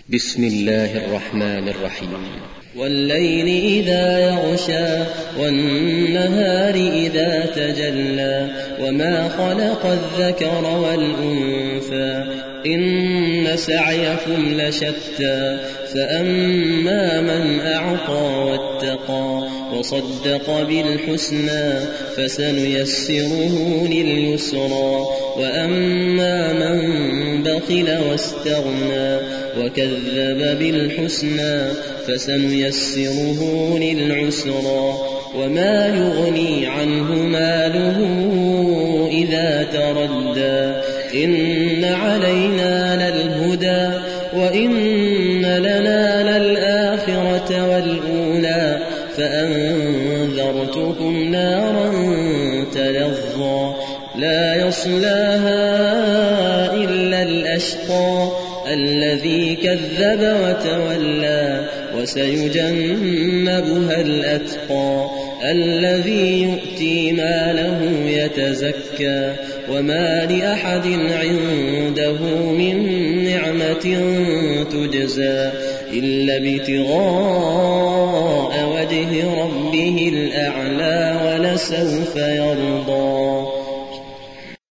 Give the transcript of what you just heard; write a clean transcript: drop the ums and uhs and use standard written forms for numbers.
بسم الله الرحمن الرحيم. والليل إذا يغشى والنهار إذا تجلى وما خلق الذكر والأنثى إن سعيكم لشتى فأما من أعطى واتقى وصدق بالحسنى فسنيسره لليسرى وأما من بخل واستغنى وكذب بالحسنى فسنيسره للعسرى وما يغني عنه ماله إذا تردى إن علينا للهدى وإن لنا للآخرة والأولى فأنذرتكم نارا تلظى لا يصلاها إلا الأشقى الذي كذب وتولى وسيجنبها الأتقى الذي يؤتي ماله يتزكى وما لأحد عنده من نعمة تجزى إلا ابتغاء